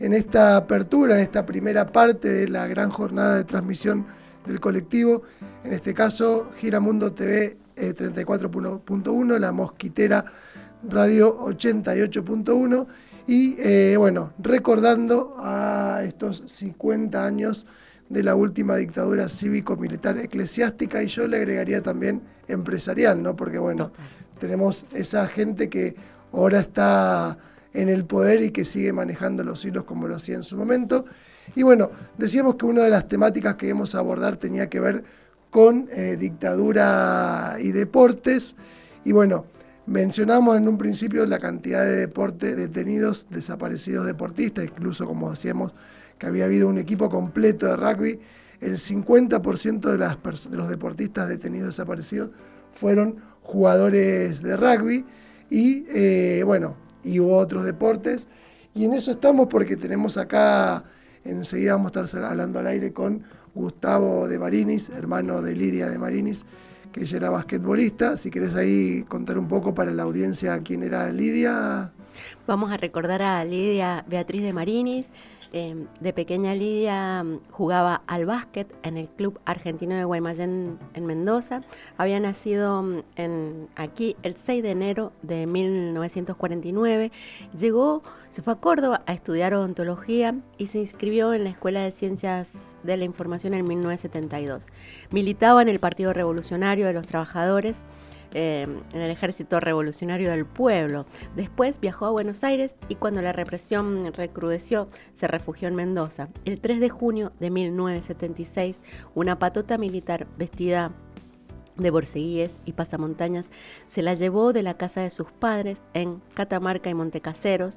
en esta apertura, en esta primera parte de la gran jornada de transmisión del colectivo, en este caso Giramundo TV 34.1, La Mosquitera Radio 88.1 y bueno, recordando a estos 50 años de la última dictadura cívico-militar eclesiástica y yo le agregaría también empresarial, ¿no? Porque bueno, tenemos esa gente que ahora está en el poder y que sigue manejando los hilos como lo hacía en su momento. Y bueno, decíamos que una de las temáticas que íbamos a abordar tenía que ver con dictadura y deportes. Y bueno, mencionamos en un principio la cantidad de deportes detenidos, desaparecidos deportistas, incluso como decíamos que había habido un equipo completo de rugby, el 50% de los deportistas detenidos desaparecidos fueron jugadores de rugby y bueno, y hubo otros deportes. Y en eso estamos porque tenemos acá, enseguida vamos a estar hablando al aire con Gustavo de Marinis, hermano de Lidia de Marinis, que ella era basquetbolista. Si querés ahí contar un poco para la audiencia quién era Lidia. Vamos a recordar a Lidia Beatriz de Marinis. De pequeña Lidia jugaba al básquet en el Club Argentino de Guaymallén en Mendoza. Había nacido aquí el 6 de enero de 1949. Se fue a Córdoba a estudiar odontología y se inscribió en la Escuela de Ciencias de la Información en 1972. Militaba en el Partido Revolucionario de los Trabajadores, en el Ejército Revolucionario del Pueblo. Después viajó a Buenos Aires y cuando la represión recrudeció, se refugió en Mendoza. El 3 de junio de 1976, una patota militar vestida de borceguíes y pasamontañas se la llevó de la casa de sus padres en Catamarca y Montecaseros,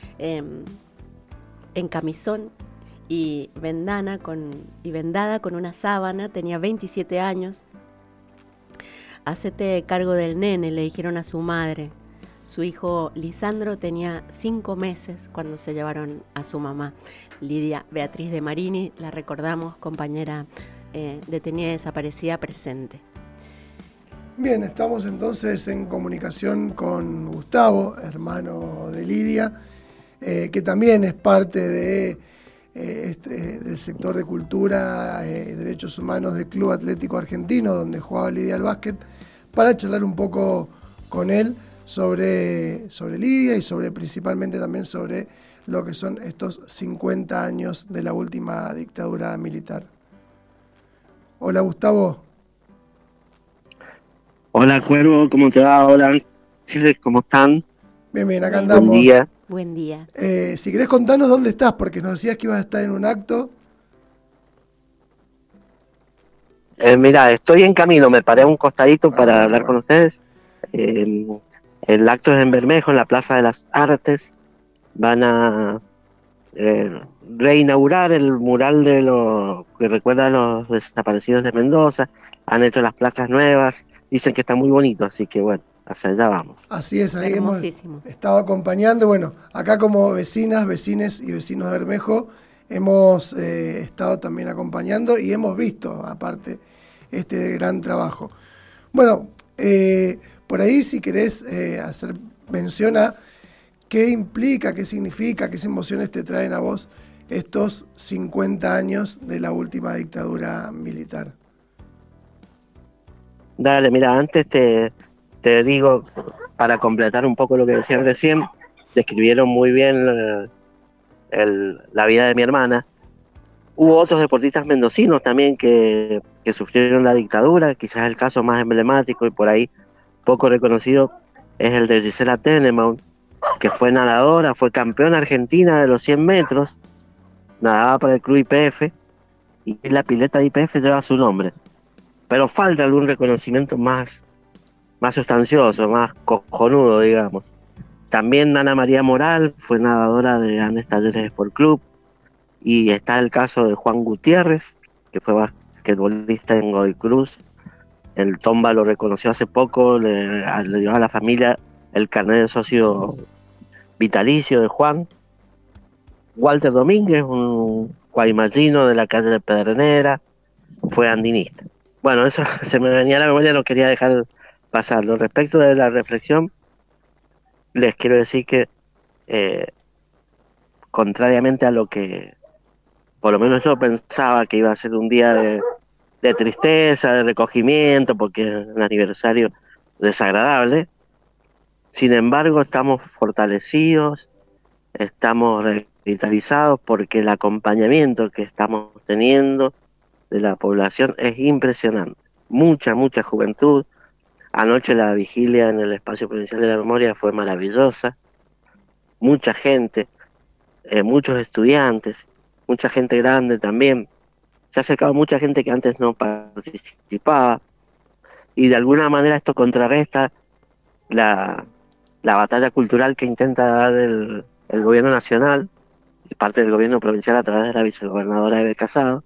en camisón y vendada con una sábana. Tenía 27 años. Hacete cargo del nene, le dijeron a su madre. Su hijo Lisandro tenía 5 meses cuando se llevaron a su mamá. Lidia Beatriz de Marini, la recordamos, compañera detenida y desaparecida presente. Bien, estamos entonces en comunicación con Gustavo, hermano de Lidia, que también es parte del sector de cultura y derechos humanos del Club Atlético Argentino, donde jugaba Lidia al básquet, para charlar un poco con él sobre Lidia y principalmente también sobre lo que son estos 50 años de la última dictadura militar. Hola Gustavo. Hola Cuervo, ¿cómo te va? Hola Ángeles, ¿cómo están? Bien, bien, acá Bien. andamos. Buen día. Buen día. Si querés contarnos dónde estás, porque nos decías que ibas a estar en un acto. Mira, estoy en camino, me paré a un costadito para hablar con Bueno. ustedes. El acto es en Bermejo, en la Plaza de las Artes. Van a reinaugurar el mural de lo que recuerda a los desaparecidos de Mendoza. Han hecho las placas nuevas, dicen que está muy bonito, así que bueno, hacia allá vamos. Así es, ahí hemos Hermosísimo. estado acompañando. Bueno, acá como vecinas, vecines y vecinos de Bermejo hemos estado también acompañando y hemos visto, aparte, este gran trabajo. Bueno, por ahí si querés hacer mención a qué implica, qué significa, qué emociones te traen a vos estos 50 años de la última dictadura militar. Dale, mira, antes te digo, para completar un poco lo que decían recién, describieron muy bien la vida de mi hermana. Hubo otros deportistas mendocinos también que sufrieron la dictadura, quizás el caso más emblemático y por ahí poco reconocido es el de Gisela Tenenbaum, que fue nadadora, fue campeona argentina de los 100 metros, nadaba para el club YPF y la pileta de YPF lleva su nombre. Pero falta algún reconocimiento más sustancioso, más cojonudo, digamos. También Ana María Moral fue nadadora de Andes Talleres Sport Club. Y está el caso de Juan Gutiérrez, que fue basquetbolista en Godoy Cruz. El Tomba lo reconoció hace poco, le dio a la familia el carnet de socio vitalicio de Juan. Walter Domínguez, un guaymallino de la calle de Pedernera, fue andinista. Bueno, eso se me venía a la memoria, no quería dejar pasarlo. Respecto de la reflexión, les quiero decir que contrariamente a lo que por lo menos yo pensaba que iba a ser un día de tristeza, de recogimiento, porque es un aniversario desagradable. Sin embargo, estamos fortalecidos, estamos revitalizados porque el acompañamiento que estamos teniendo de la población es impresionante. Mucha juventud. Anoche la vigilia en el Espacio Provincial de la Memoria fue maravillosa. Mucha gente, muchos estudiantes, mucha gente grande también. Se ha acercado mucha gente que antes no participaba y de alguna manera esto contrarresta la, la batalla cultural que intenta dar el gobierno nacional y parte del gobierno provincial a través de la vicegobernadora Eve Casado,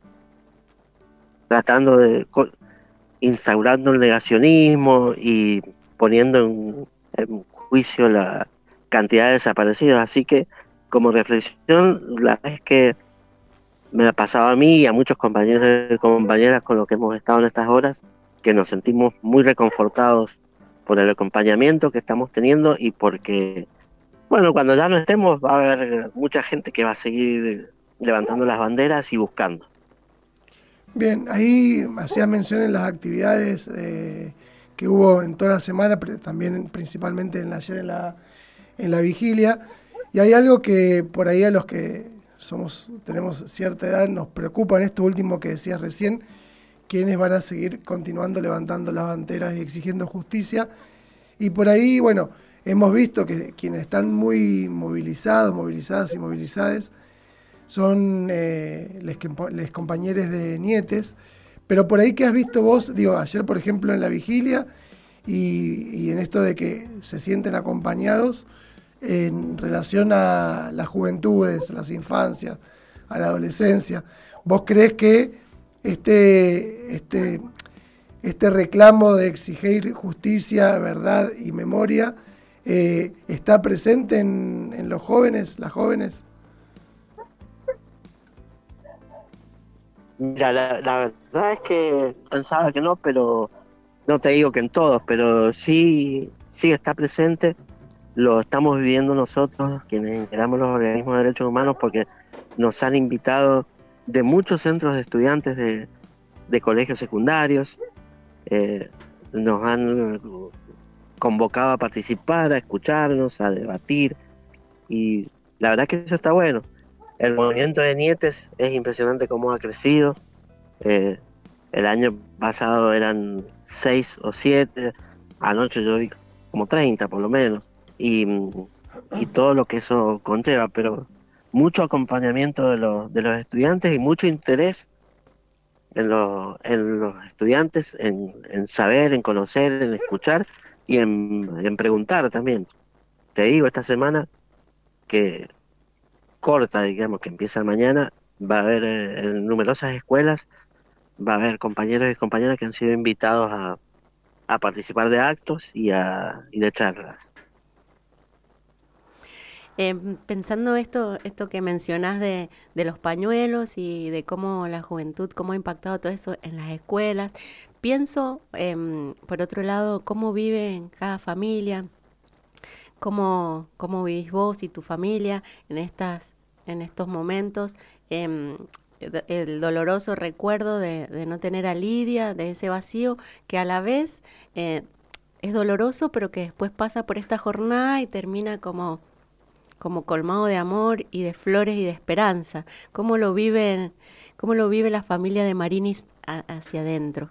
tratando de instaurando el negacionismo y poniendo en juicio la cantidad de desaparecidos. Así que como reflexión, la verdad es que me ha pasado a mí y a muchos compañeros y compañeras con los que hemos estado en estas horas, que nos sentimos muy reconfortados por el acompañamiento que estamos teniendo y porque, bueno, cuando ya no estemos va a haber mucha gente que va a seguir levantando las banderas y buscando. Bien, ahí hacía mención en las actividades que hubo en toda la semana, pero también principalmente ayer en la vigilia, y hay algo que por ahí a los que tenemos cierta edad nos preocupa en esto último que decías recién, quienes van a seguir continuando levantando las banderas y exigiendo justicia, y por ahí, bueno, hemos visto que quienes están muy movilizadas y movilizadas, son les compañeros de Nietes, pero por ahí que has visto vos, digo, ayer por ejemplo en la vigilia y en esto de que se sienten acompañados en relación a las juventudes, a las infancias, a la adolescencia, ¿vos crees que este reclamo de exigir justicia, verdad y memoria está presente en los jóvenes, las jóvenes? Mira, la verdad es que pensaba que no, pero no te digo que en todos, pero sí está presente. Lo estamos viviendo nosotros, quienes integramos los organismos de derechos humanos, porque nos han invitado de muchos centros de estudiantes de colegios secundarios, nos han convocado a participar, a escucharnos, a debatir, y la verdad que eso está bueno. El movimiento de Nietes es impresionante cómo ha crecido. El año pasado eran 6 o 7, anoche yo vi como 30 por lo menos, y todo lo que eso conlleva, pero mucho acompañamiento de los estudiantes y mucho interés en los estudiantes, en saber, en conocer, en escuchar y en preguntar también. Te digo, esta semana que corta, digamos, que empieza mañana, va a haber en numerosas escuelas, va a haber compañeros y compañeras que han sido invitados a participar de actos y de charlas. Pensando esto que mencionás de los pañuelos y de cómo la juventud, cómo ha impactado todo eso en las escuelas, pienso, por otro lado, cómo vive en cada familia, cómo vivís vos y tu familia en estos momentos. El doloroso recuerdo de no tener a Lidia, de ese vacío que a la vez es doloroso, pero que después pasa por esta jornada y termina como colmado de amor y de flores y de esperanza. ¿Cómo lo vive la familia de Marinis hacia adentro?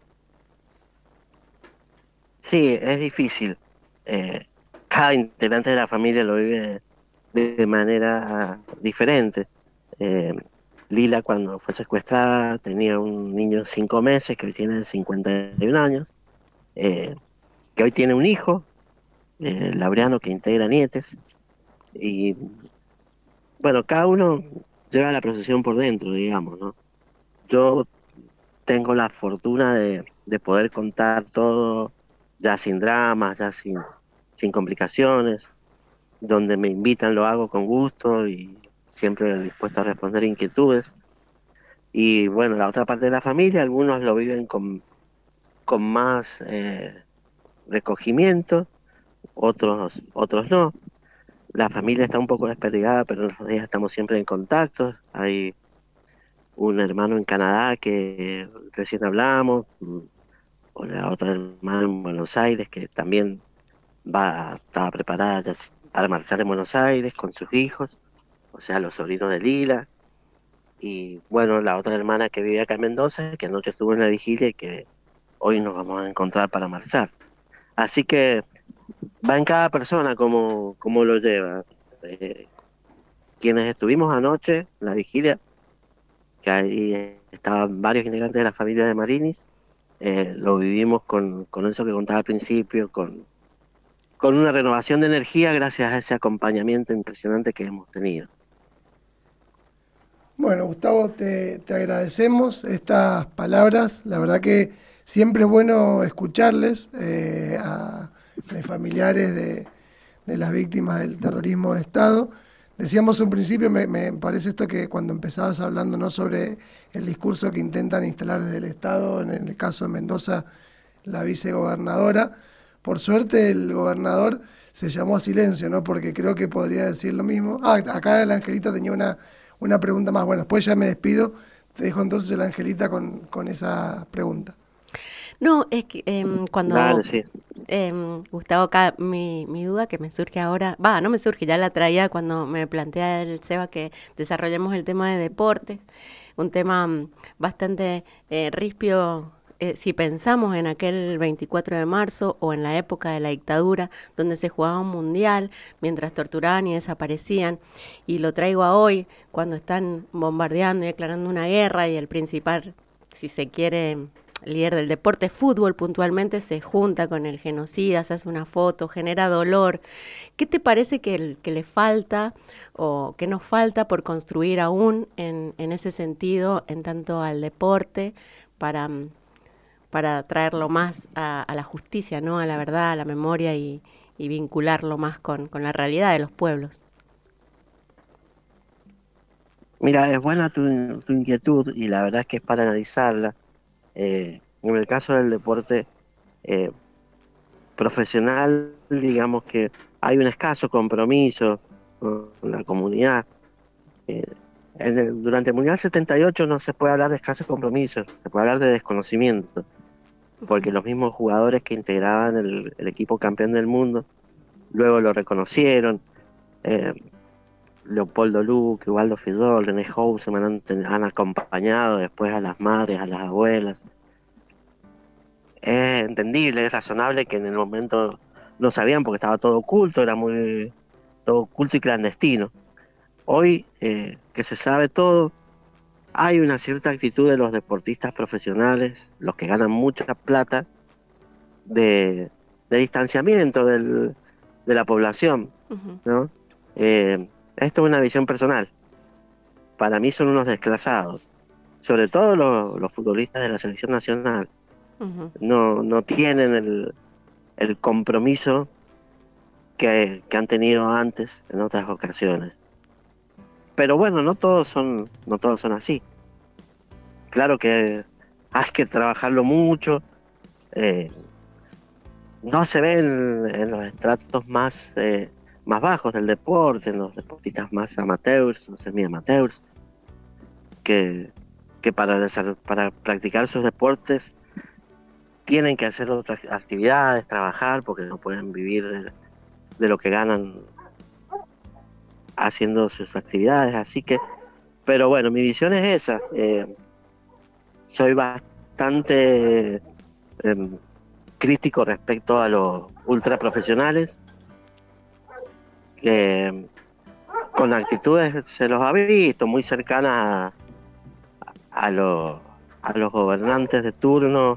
Sí, es difícil. Cada integrante de la familia lo vive de manera diferente. Lila, cuando fue secuestrada, tenía un niño de 5 meses que hoy tiene 51 años, que hoy tiene un hijo, Laureano, que integra Nietes, y bueno, cada uno lleva la procesión por dentro, digamos, ¿no? Yo tengo la fortuna de poder contar todo ya sin dramas, ya sin complicaciones. Donde me invitan lo hago con gusto y siempre dispuesto a responder inquietudes. Y bueno, la otra parte de la familia, algunos lo viven con más recogimiento, otros no. La familia está un poco desperdigada, pero nosotros ya estamos siempre en contacto. Hay un hermano en Canadá que recién hablamos, o la otra hermana en Buenos Aires que también estaba preparada para marchar en Buenos Aires con sus hijos, o sea, los sobrinos de Lila. Y bueno, la otra hermana que vive acá en Mendoza, que anoche estuvo en la vigilia y que hoy nos vamos a encontrar para marchar. Así que va en cada persona como lo lleva. Eh, Quienes estuvimos anoche en la vigilia, que ahí estaban varios integrantes de la familia de Marinis, lo vivimos con eso que contaba al principio, con una renovación de energía gracias a ese acompañamiento impresionante que hemos tenido. Bueno, Gustavo, te agradecemos estas palabras. La verdad que siempre es bueno escucharles a los familiares de las víctimas del terrorismo de Estado. Decíamos un principio, me parece esto que cuando empezabas hablando, ¿no?, sobre el discurso que intentan instalar desde el Estado, en el caso de Mendoza, la vicegobernadora. Por suerte el gobernador se llamó a silencio, ¿no?, porque creo que podría decir lo mismo. Acá la Angelita tenía una pregunta más. Bueno, después ya me despido. Te dejo entonces la Angelita con esa pregunta. No, es que cuando Dale, sí. Gustavo, acá mi duda que me surge ahora, no me surge, ya la traía cuando me plantea el Seba que desarrollemos el tema de deportes, un tema bastante rispio. Si pensamos en aquel 24 de marzo o en la época de la dictadura, donde se jugaba un mundial mientras torturaban y desaparecían, y lo traigo a hoy, cuando están bombardeando y declarando una guerra, y el principal, si se quiere, líder del deporte, fútbol puntualmente, se junta con el genocida, se hace una foto, genera dolor. ¿Qué te parece que le falta o que nos falta por construir aún en ese sentido, en tanto al deporte, para traerlo más a la justicia, ¿no?, a la verdad, a la memoria y vincularlo más con la realidad de los pueblos? Mira, es buena tu inquietud y la verdad es que es para analizarla. En el caso del deporte eh, profesional, digamos que hay un escaso compromiso con la comunidad. Eh, Durante el Mundial 78 no se puede hablar de escaso compromiso, se puede hablar de desconocimiento, porque los mismos jugadores que integraban el equipo campeón del mundo luego lo reconocieron. Eh, Leopoldo Luque, Ubaldo Fidol, René Houseman han acompañado después a las madres, a las abuelas. Es entendible, es razonable que en el momento no sabían porque estaba todo oculto, era muy todo oculto y clandestino. Hoy que se sabe todo, hay una cierta actitud de los deportistas profesionales, los que ganan mucha plata, de distanciamiento de la población, ¿no? Esto es una visión personal. Para mí son unos desclasados, sobre todo los futbolistas de la selección nacional. No tienen el compromiso que han tenido antes en otras ocasiones. Pero bueno, no todos son así. Claro que hay que trabajarlo mucho. No se ve en los estratos más bajos del deporte, en los deportistas más amateurs o semi-amateurs, que para practicar sus deportes tienen que hacer otras actividades, trabajar, porque no pueden vivir de lo que ganan haciendo sus actividades. Así que, pero bueno, mi visión es esa. Soy bastante crítico respecto a los ultraprofesionales, que con actitudes se los ha visto muy cercanas a los gobernantes de turno,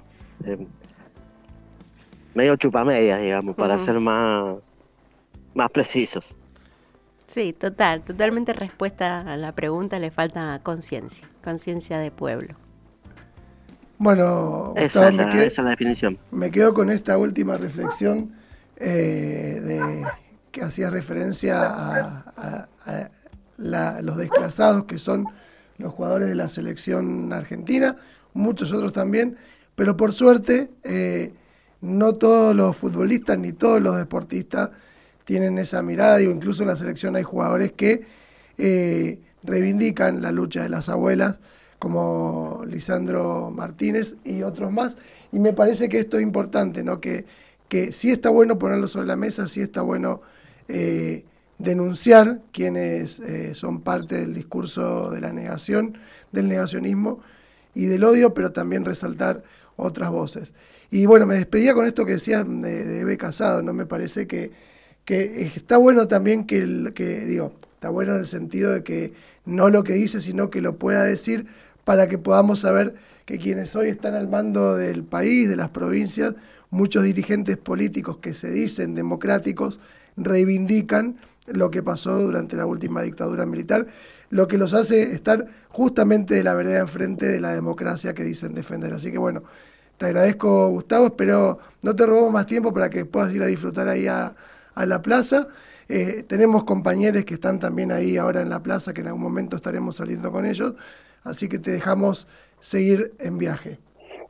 medio chupamedias, digamos, para ser más precisos. Sí, totalmente respuesta a la pregunta, le falta conciencia de pueblo. Bueno, esa Gustavo, es la definición. Me quedo con esta última reflexión de que hacía referencia a los desclasados que son los jugadores de la selección argentina, muchos otros también, pero por suerte no todos los futbolistas ni todos los deportistas tienen esa mirada. Digo, incluso en la selección hay jugadores que reivindican la lucha de las abuelas, como Lisandro Martínez y otros más. Y me parece que esto es importante, ¿no? Que sí está bueno ponerlo sobre la mesa, sí está bueno denunciar quienes son parte del discurso de la negación, del negacionismo y del odio, pero también resaltar otras voces. Y bueno, me despedía con esto que decías de Eve Casado, ¿no? Me parece que está bueno también digo, está bueno en el sentido de que no lo que dice, sino que lo pueda decir para que podamos saber que quienes hoy están al mando del país, de las provincias, muchos dirigentes políticos que se dicen democráticos, reivindican lo que pasó durante la última dictadura militar, lo que los hace estar justamente de la vereda enfrente de la democracia que dicen defender. Así que bueno, te agradezco, Gustavo, espero no te robo más tiempo para que puedas ir a disfrutar ahí a la plaza. Tenemos compañeros que están también ahí ahora en la plaza, que en algún momento estaremos saliendo con ellos, así que te dejamos seguir en viaje.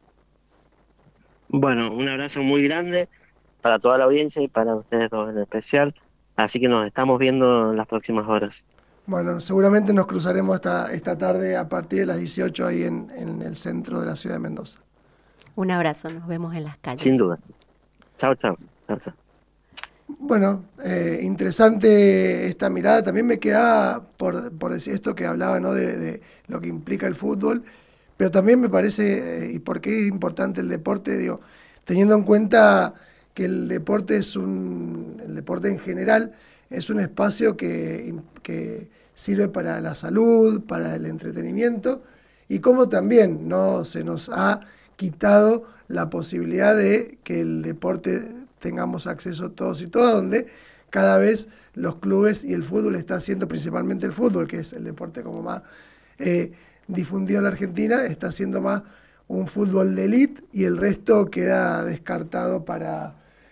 Bueno, un abrazo muy grande para toda la audiencia y para ustedes dos en especial. Así que nos estamos viendo en las próximas horas. Bueno, seguramente nos cruzaremos esta tarde a partir de las 18 ahí en el centro de la ciudad de Mendoza. Un abrazo, nos vemos en las calles. Sin duda. Chao, chao. Chao, chao. Bueno, interesante esta mirada. También me quedaba por decir esto que hablaba, ¿no? de lo que implica el fútbol, pero también me parece, y por qué es importante el deporte, digo, teniendo en cuenta que el deporte el deporte en general es un espacio que sirve para la salud, para el entretenimiento, y como también no se nos ha quitado la posibilidad de que el deporte tengamos acceso todos y todas, donde cada vez los clubes y el fútbol está haciendo, principalmente el fútbol, que es el deporte como más difundido en la Argentina, está haciendo más un fútbol de élite y el resto queda descartado para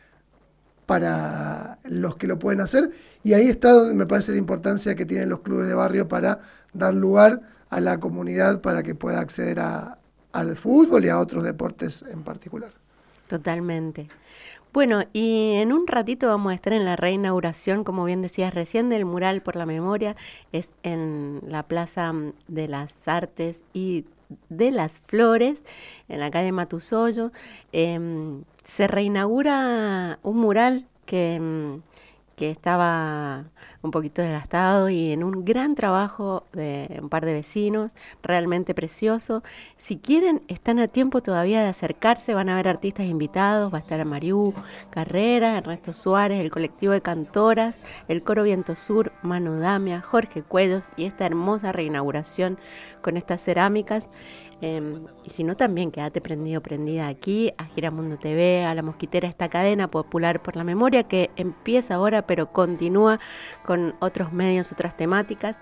los que lo pueden hacer. Y ahí está donde me parece la importancia que tienen los clubes de barrio para dar lugar a la comunidad para que pueda acceder al fútbol y a otros deportes en particular. Totalmente. Bueno, y en un ratito vamos a estar en la reinauguración, como bien decías recién, del mural por la memoria. Es en la Plaza de las Artes y de las Flores, en la calle Matusoyo. Se reinaugura un mural que estaba un poquito desgastado y en un gran trabajo de un par de vecinos, realmente precioso. Si quieren, están a tiempo todavía de acercarse, van a ver artistas invitados, va a estar Mariú Carrera, Ernesto Suárez, el colectivo de cantoras, el Coro Viento Sur, Manu Damia, Jorge Cuellos y esta hermosa reinauguración con estas cerámicas. Y si no, también quédate prendida aquí a Giramundo TV, a La Mosquitera, esta cadena popular por la memoria que empieza ahora pero continúa con otros medios, otras temáticas.